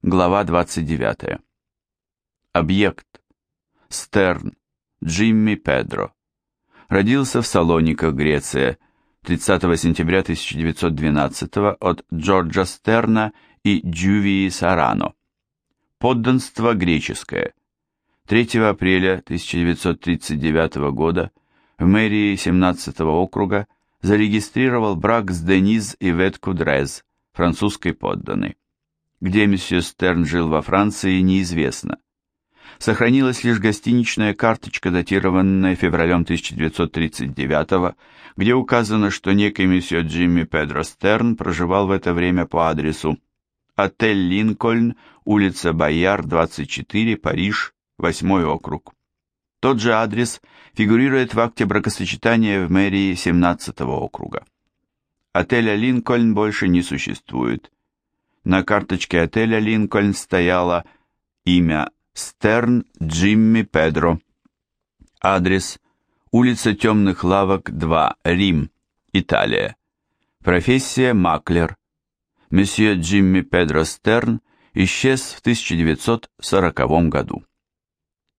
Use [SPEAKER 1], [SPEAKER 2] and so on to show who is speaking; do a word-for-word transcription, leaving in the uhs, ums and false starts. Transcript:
[SPEAKER 1] Глава двадцать девятая. Объект. Стерн. Джимми Педро. Родился в Салониках, Греция, тридцатого сентября тысяча девятьсот двенадцатого от Джорджа Стерна и Джувии Сарано. Подданство греческое. третьего апреля тысяча девятьсот тридцать девятого года в мэрии семнадцатого округа зарегистрировал брак с Дениз Ивет Кудрез, французской подданной. Где месье Стерн жил во Франции, неизвестно. Сохранилась лишь гостиничная карточка, датированная февралем тысяча девятьсот тридцать девятого, где указано, что некий месье Джимми Педро Стерн проживал в это время по адресу отель Линкольн, улица Бояр, двадцать четыре, Париж, восьмой округ. Тот же адрес фигурирует в акте бракосочетания в мэрии семнадцатого округа. Отеля Линкольн больше не существует. На карточке отеля Линкольн стояло имя Стерн Джимми Педро. Адрес: улица Темных Лавок, два, Рим, Италия. Профессия: маклер. Месье Джимми Педро Стерн исчез в тысяча девятьсот сороковом году.